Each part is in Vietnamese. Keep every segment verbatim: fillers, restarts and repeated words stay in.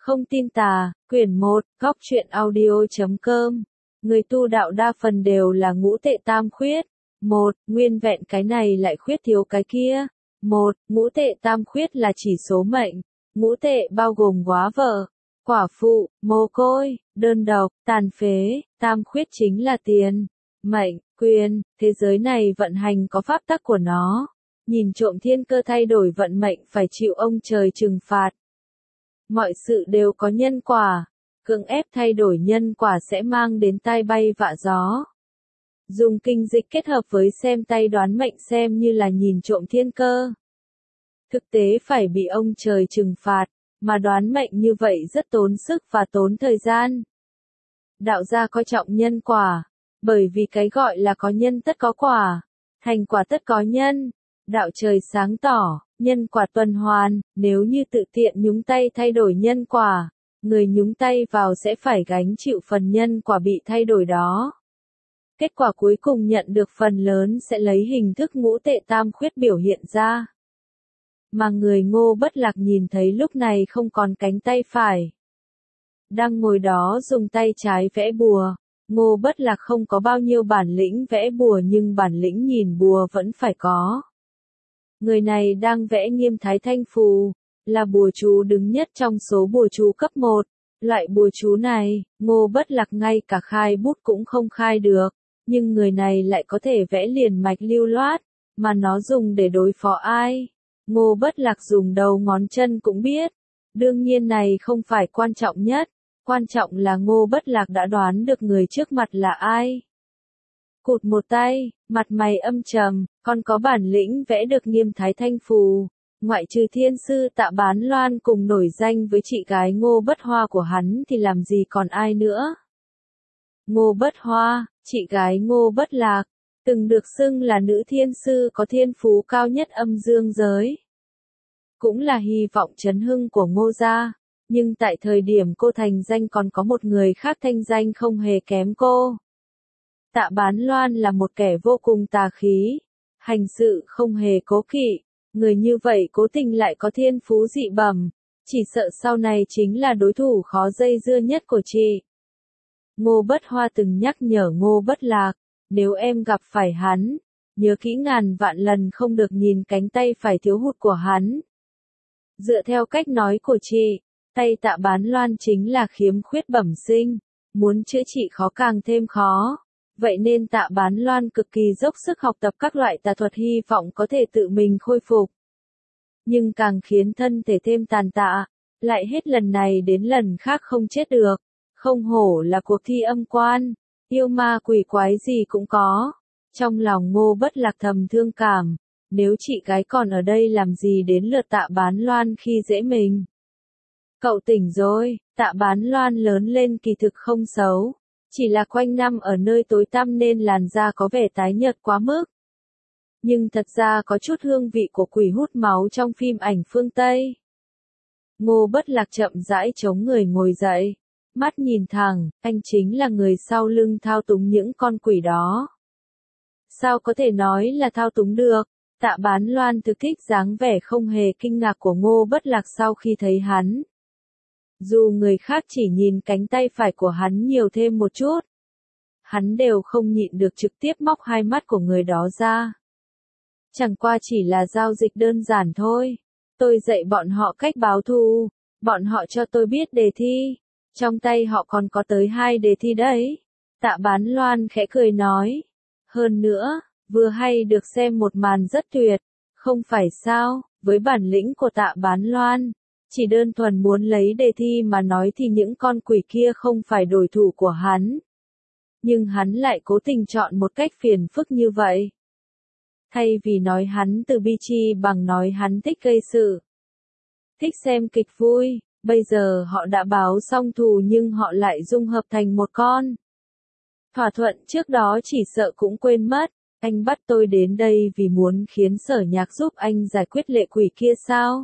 Không tin tà, quyển một, góc truyện audio chấm com. Người tu đạo đa phần đều là ngũ tệ tam khuyết. Một, nguyên vẹn cái này lại khuyết thiếu cái kia. Một, ngũ tệ tam khuyết là chỉ số mệnh. Ngũ tệ bao gồm góa vợ, quả phụ, mồ côi, đơn độc, tàn phế. Tam khuyết chính là tiền, mệnh, quyền. Thế giới này vận hành có pháp tắc của nó. Nhìn trộm thiên cơ thay đổi vận mệnh phải chịu ông trời trừng phạt. Mọi sự đều có nhân quả, cưỡng ép thay đổi nhân quả sẽ mang đến tai bay vạ gió. Dùng kinh dịch kết hợp với xem tay đoán mệnh xem như là nhìn trộm thiên cơ. Thực tế phải bị ông trời trừng phạt, mà đoán mệnh như vậy rất tốn sức và tốn thời gian. Đạo gia coi trọng nhân quả, bởi vì cái gọi là có nhân tất có quả, thành quả tất có nhân. Đạo trời sáng tỏ, nhân quả tuần hoàn, nếu như tự tiện nhúng tay thay đổi nhân quả, người nhúng tay vào sẽ phải gánh chịu phần nhân quả bị thay đổi đó. Kết quả cuối cùng nhận được phần lớn sẽ lấy hình thức ngũ tệ tam khuyết biểu hiện ra. Mà người Ngô Bất Lạc nhìn thấy lúc này không còn cánh tay phải. Đang ngồi đó dùng tay trái vẽ bùa. Ngô Bất Lạc không có bao nhiêu bản lĩnh vẽ bùa nhưng bản lĩnh nhìn bùa vẫn phải có. Người này đang vẽ Nghiêm Thái Thanh Phù, là bùa chú đứng nhất trong số bùa chú cấp một. Loại bùa chú này, Ngô Bất Lạc ngay cả khai bút cũng không khai được, nhưng người này lại có thể vẽ liền mạch lưu loát, mà nó dùng để đối phó ai. Ngô Bất Lạc dùng đầu ngón chân cũng biết. Đương nhiên này không phải quan trọng nhất, quan trọng là Ngô Bất Lạc đã đoán được người trước mặt là ai. Cụt một tay, mặt mày âm trầm, còn có bản lĩnh vẽ được Nghiêm Thái Thanh Phù. Ngoại trừ thiên sư Tạ Bán Loan cùng nổi danh với chị gái Ngô Bất Hoa của hắn thì làm gì còn ai nữa. Ngô Bất Hoa, chị gái Ngô Bất Lạc, từng được xưng là nữ thiên sư có thiên phú cao nhất âm dương giới. Cũng là hy vọng chấn hưng của Ngô gia, nhưng tại thời điểm cô thành danh còn có một người khác thanh danh không hề kém cô. Tạ Bán Loan là một kẻ vô cùng tà khí, hành sự không hề cố kỵ, người như vậy cố tình lại có thiên phú dị bẩm, chỉ sợ sau này chính là đối thủ khó dây dưa nhất của chị. Ngô Bất Hoa từng nhắc nhở Ngô Bất Lạc, nếu em gặp phải hắn, nhớ kỹ ngàn vạn lần không được nhìn cánh tay phải thiếu hụt của hắn. Dựa theo cách nói của chị, tay Tạ Bán Loan chính là khiếm khuyết bẩm sinh, muốn chữa trị khó càng thêm khó. Vậy nên Tạ Bán Loan cực kỳ dốc sức học tập các loại tà thuật hy vọng có thể tự mình khôi phục. Nhưng càng khiến thân thể thêm tàn tạ, lại hết lần này đến lần khác không chết được. Không hổ là cuộc thi âm quan, yêu ma quỷ quái gì cũng có. Trong lòng Ngô Bất Lạc thầm thương cảm, nếu chị gái còn ở đây làm gì đến lượt Tạ Bán Loan khi dễ mình. Cậu tỉnh rồi, Tạ Bán Loan lớn lên kỳ thực không xấu. Chỉ là quanh năm ở nơi tối tăm nên làn da có vẻ tái nhợt quá mức. Nhưng thật ra có chút hương vị của quỷ hút máu trong phim ảnh phương Tây. Ngô Bất Lạc chậm rãi chống người ngồi dậy. Mắt nhìn thẳng, anh chính là người sau lưng thao túng những con quỷ đó. Sao có thể nói là thao túng được? Tạ Bán Loan thực thích dáng vẻ không hề kinh ngạc của Ngô Bất Lạc sau khi thấy hắn. Dù người khác chỉ nhìn cánh tay phải của hắn nhiều thêm một chút, hắn đều không nhịn được trực tiếp móc hai mắt của người đó ra. Chẳng qua chỉ là giao dịch đơn giản thôi. Tôi dạy bọn họ cách báo thù, bọn họ cho tôi biết đề thi. Trong tay họ còn có tới hai đề thi đấy. Tạ Bán Loan khẽ cười nói. Hơn nữa, vừa hay được xem một màn rất tuyệt, không phải sao, với bản lĩnh của Tạ Bán Loan. Chỉ đơn thuần muốn lấy đề thi mà nói thì những con quỷ kia không phải đối thủ của hắn. Nhưng hắn lại cố tình chọn một cách phiền phức như vậy. Thay vì nói hắn từ bi chi bằng nói hắn thích gây sự. Thích xem kịch vui, bây giờ họ đã báo xong thù nhưng họ lại dung hợp thành một con. Thỏa thuận trước đó chỉ sợ cũng quên mất, anh bắt tôi đến đây vì muốn khiến Sở Nhạc giúp anh giải quyết lệ quỷ kia sao?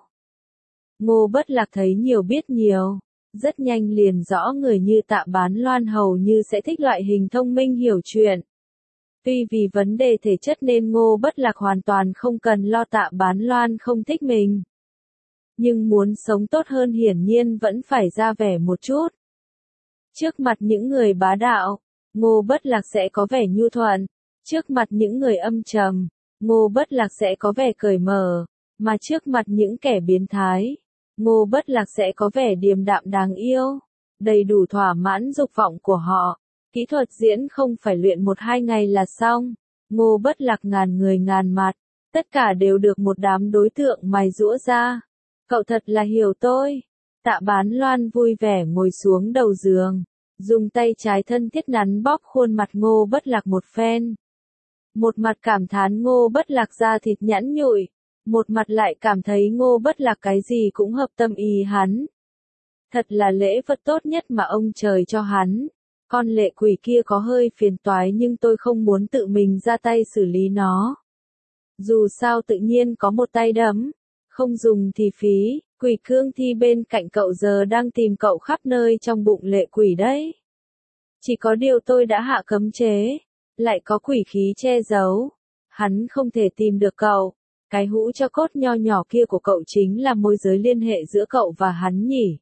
Ngô Bất Lạc thấy nhiều biết nhiều, rất nhanh liền rõ người như Tạ Bán Loan hầu như sẽ thích loại hình thông minh hiểu chuyện. Tuy vì vấn đề thể chất nên Ngô Bất Lạc hoàn toàn không cần lo Tạ Bán Loan không thích mình. Nhưng muốn sống tốt hơn hiển nhiên vẫn phải ra vẻ một chút. Trước mặt những người bá đạo, Ngô Bất Lạc sẽ có vẻ nhu thuận. Trước mặt những người âm trầm, Ngô Bất Lạc sẽ có vẻ cởi mở. Mà trước mặt những kẻ biến thái, Ngô Bất Lạc sẽ có vẻ điềm đạm đáng yêu. Đầy đủ thỏa mãn dục vọng của họ. Kỹ thuật diễn không phải luyện một hai ngày là xong. Ngô Bất Lạc ngàn người ngàn mặt. Tất cả đều được một đám đối tượng mài giũa ra. Cậu thật là hiểu tôi. Tạ Bán Loan vui vẻ ngồi xuống đầu giường. Dùng tay trái thân thiết nắn bóp khuôn mặt Ngô Bất Lạc một phen. Một mặt cảm thán Ngô Bất Lạc da thịt nhẵn nhụi. Một mặt lại cảm thấy Ngô Bất Lạc cái gì cũng hợp tâm ý hắn. Thật là lễ vật tốt nhất mà ông trời cho hắn. Con lệ quỷ kia có hơi phiền toái nhưng tôi không muốn tự mình ra tay xử lý nó. Dù sao tự nhiên có một tay đấm. Không dùng thì phí. Quỷ cương thi bên cạnh cậu giờ đang tìm cậu khắp nơi trong bụng lệ quỷ đấy. Chỉ có điều tôi đã hạ cấm chế. Lại có quỷ khí che giấu. Hắn không thể tìm được cậu. Cái hũ cho cốt nho nhỏ kia của cậu chính là môi giới liên hệ giữa cậu và hắn nhỉ.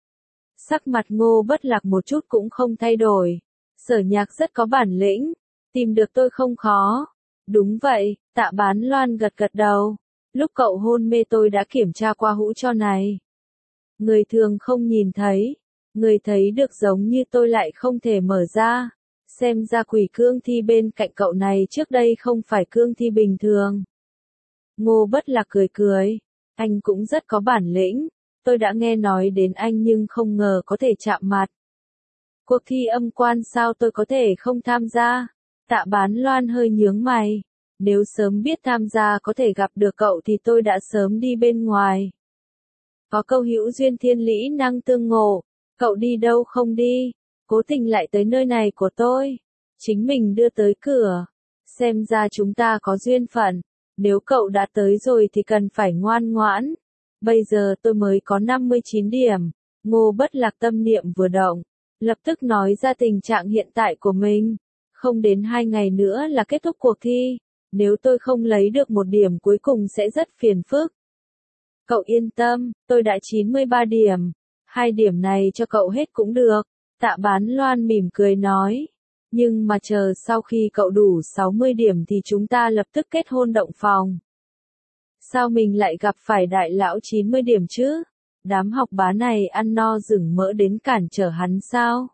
Sắc mặt Ngô Bất Lạc một chút cũng không thay đổi. Sở Nhạc rất có bản lĩnh. Tìm được tôi không khó. Đúng vậy, Tạ Bán Loan gật gật đầu. Lúc cậu hôn mê tôi đã kiểm tra qua hũ cho này. Người thường không nhìn thấy. Người thấy được giống như tôi lại không thể mở ra. Xem ra quỷ cương thi bên cạnh cậu này trước đây không phải cương thi bình thường. Ngô Bất Lạc cười cười. Anh cũng rất có bản lĩnh. Tôi đã nghe nói đến anh nhưng không ngờ có thể chạm mặt. Cuộc thi âm quan sao tôi có thể không tham gia? Tạ Bán Loan hơi nhướng mày. Nếu sớm biết tham gia có thể gặp được cậu thì tôi đã sớm đi bên ngoài. Có câu hữu duyên thiên lý năng tương ngộ. Cậu đi đâu không đi? Cố tình lại tới nơi này của tôi. Chính mình đưa tới cửa. Xem ra chúng ta có duyên phận. Nếu cậu đã tới rồi thì cần phải ngoan ngoãn. Bây giờ tôi mới có năm mươi chín điểm. Ngô Bất Lạc tâm niệm vừa động. Lập tức nói ra tình trạng hiện tại của mình. Không đến hai ngày nữa là kết thúc cuộc thi. Nếu tôi không lấy được một điểm cuối cùng sẽ rất phiền phức. Cậu yên tâm, tôi đã chín mươi ba điểm. Hai điểm này cho cậu hết cũng được. Tạ Bán Loan mỉm cười nói. Nhưng mà chờ sau khi cậu đủ sáu mươi điểm thì chúng ta lập tức kết hôn động phòng. Sao mình lại gặp phải đại lão chín mươi điểm chứ? Đám học bá này ăn no rừng mỡ đến cản trở hắn sao?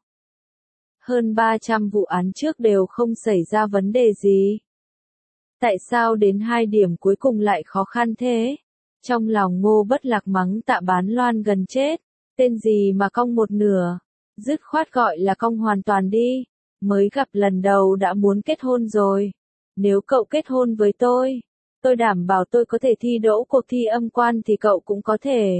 Hơn ba trăm vụ án trước đều không xảy ra vấn đề gì. Tại sao đến hai điểm cuối cùng lại khó khăn thế? Trong lòng Ngô Bất Lạc mắng Tạ Bán Loan gần chết. Tên gì mà cong một nửa? Dứt khoát gọi là cong hoàn toàn đi. Mới gặp lần đầu đã muốn kết hôn rồi. Nếu cậu kết hôn với tôi, tôi đảm bảo tôi có thể thi đỗ cuộc thi âm quan thì cậu cũng có thể.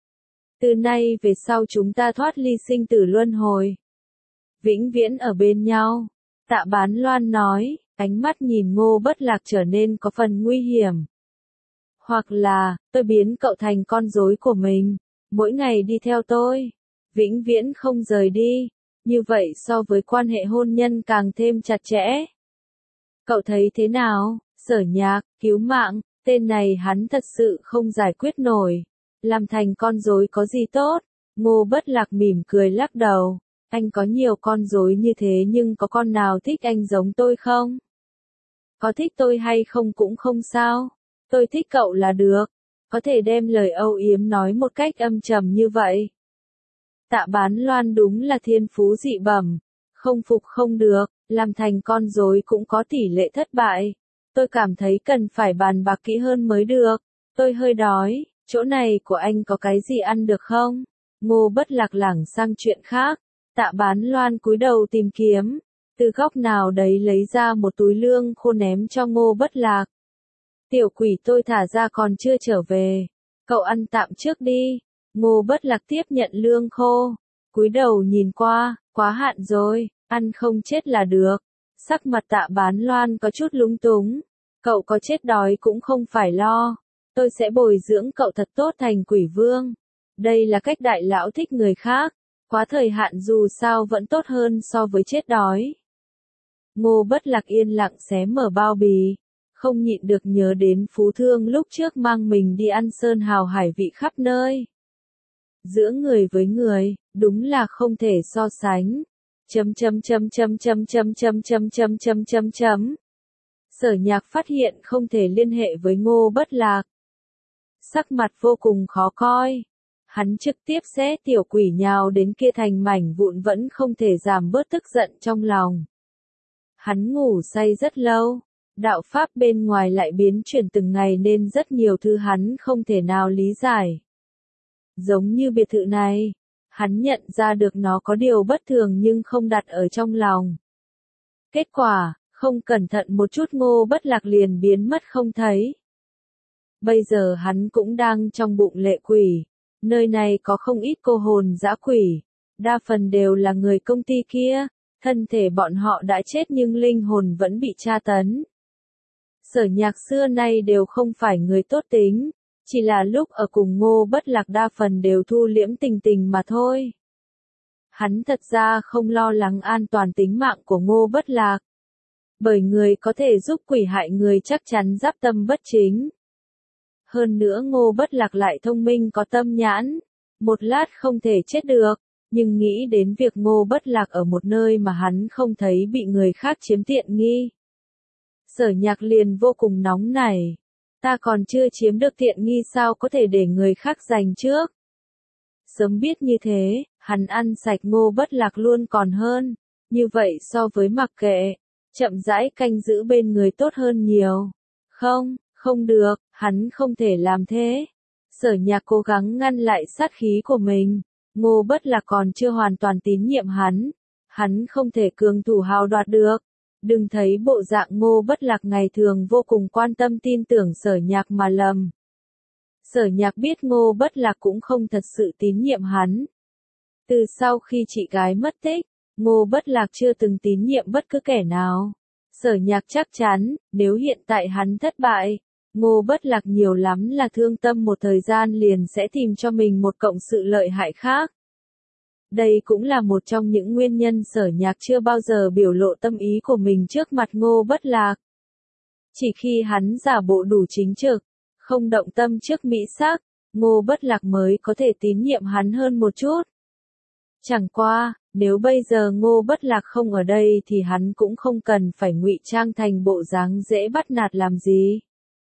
Từ nay về sau chúng ta thoát ly sinh tử luân hồi. Vĩnh viễn ở bên nhau. Tạ Bán Loan nói, ánh mắt nhìn Ngô Bất Lạc trở nên có phần nguy hiểm. Hoặc là, tôi biến cậu thành con rối của mình. Mỗi ngày đi theo tôi. Vĩnh viễn không rời đi. Như vậy so với quan hệ hôn nhân càng thêm chặt chẽ. Cậu thấy thế nào? Sở Nhạc, cứu mạng, tên này hắn thật sự không giải quyết nổi. Làm thành con rối có gì tốt? Ngô Bất Lạc mỉm cười lắc đầu. Anh có nhiều con rối như thế nhưng có con nào thích anh giống tôi không? Có thích tôi hay không cũng không sao. Tôi thích cậu là được. Có thể đem lời âu yếm nói một cách âm trầm như vậy. Tạ Bán Loan đúng là thiên phú dị bẩm. Không phục không được, làm thành con rối cũng có tỷ lệ thất bại. Tôi cảm thấy cần phải bàn bạc kỹ hơn mới được. Tôi hơi đói, chỗ này của anh có cái gì ăn được không? Ngô Bất Lạc lảng sang chuyện khác. Tạ Bán Loan cúi đầu tìm kiếm. Từ góc nào đấy lấy ra một túi lương khô ném cho Ngô Bất Lạc. Tiểu quỷ tôi thả ra còn chưa trở về. Cậu ăn tạm trước đi. Ngô Bất Lạc tiếp nhận lương khô. Cúi đầu nhìn qua, quá hạn rồi, ăn không chết là được. Sắc mặt Tạ Bán Loan có chút lúng túng. Cậu có chết đói cũng không phải lo. Tôi sẽ bồi dưỡng cậu thật tốt thành quỷ vương. Đây là cách đại lão thích người khác. Quá thời hạn dù sao vẫn tốt hơn so với chết đói. Ngô Bất Lạc yên lặng xé mở bao bì. không nhịn được nhớ đến Phú Thương lúc trước mang mình đi ăn sơn hào hải vị khắp nơi. Giữa người với người, đúng là không thể so sánh. Chấm chấm chấm chấm chấm chấm chấm chấm chấm chấm chấm chấm. Sở Nhạc phát hiện không thể liên hệ với Ngô Bất Lạc. Sắc mặt vô cùng khó coi. Hắn trực tiếp xé tiểu quỷ nhào đến kia thành mảnh vụn vẫn không thể giảm bớt tức giận trong lòng. Hắn ngủ say rất lâu. Đạo pháp bên ngoài lại biến chuyển từng ngày nên rất nhiều thứ hắn không thể nào lý giải. Giống như biệt thự này, hắn nhận ra được nó có điều bất thường nhưng không đặt ở trong lòng. Kết quả, không cẩn thận một chút Ngô Bất Lạc liền biến mất không thấy. Bây giờ hắn cũng đang trong bụng lệ quỷ, nơi này có không ít cô hồn dã quỷ, đa phần đều là người công ty kia, thân thể bọn họ đã chết nhưng linh hồn vẫn bị tra tấn. Sở Nhạc xưa nay đều không phải người tốt tính, chỉ là lúc ở cùng Ngô Bất Lạc đa phần đều thu liễm tình tình mà thôi. Hắn thật ra không lo lắng an toàn tính mạng của Ngô Bất Lạc. Bởi người có thể giúp quỷ hại người chắc chắn giáp tâm bất chính. Hơn nữa Ngô Bất Lạc lại thông minh có tâm nhãn, một lát không thể chết được, nhưng nghĩ đến việc Ngô Bất Lạc ở một nơi mà hắn không thấy bị người khác chiếm tiện nghi. Sở Nhạc liền vô cùng nóng nảy. Ta còn chưa chiếm được tiện nghi sao có thể để người khác giành trước. Sớm biết như thế, hắn ăn sạch Ngô Bất Lạc luôn còn hơn, như vậy so với mặc kệ, chậm rãi canh giữ bên người tốt hơn nhiều. Không, không được, hắn không thể làm thế. Sở Nhạc cố gắng ngăn lại sát khí của mình, Ngô Bất Lạc còn chưa hoàn toàn tín nhiệm hắn, hắn không thể cường thủ hào đoạt được. Đừng thấy bộ dạng Ngô Bất Lạc ngày thường vô cùng quan tâm tin tưởng Sở Nhạc mà lầm. Sở Nhạc biết Ngô Bất Lạc cũng không thật sự tín nhiệm hắn. Từ sau khi chị gái mất tích, Ngô Bất Lạc chưa từng tín nhiệm bất cứ kẻ nào. Sở Nhạc chắc chắn, nếu hiện tại hắn thất bại, Ngô Bất Lạc nhiều lắm là thương tâm một thời gian liền sẽ tìm cho mình một cộng sự lợi hại khác. Đây cũng là một trong những nguyên nhân Sở Nhạc chưa bao giờ biểu lộ tâm ý của mình trước mặt Ngô Bất Lạc. Chỉ khi hắn giả bộ đủ chính trực, không động tâm trước mỹ sắc, Ngô Bất Lạc mới có thể tín nhiệm hắn hơn một chút. Chẳng qua, nếu bây giờ Ngô Bất Lạc không ở đây thì hắn cũng không cần phải ngụy trang thành bộ dáng dễ bắt nạt làm gì.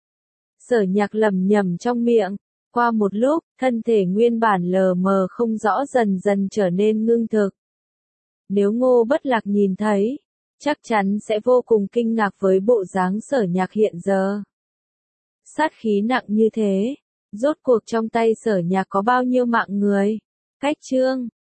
Sở Nhạc lẩm nhẩm trong miệng. Qua một lúc, thân thể nguyên bản lờ mờ không rõ dần dần trở nên ngưng thực. Nếu Ngô Bất Lạc nhìn thấy, chắc chắn sẽ vô cùng kinh ngạc với bộ dáng Sở Nhạc hiện giờ. Sát khí nặng như thế, rốt cuộc trong tay Sở Nhạc có bao nhiêu mạng người? Cách chương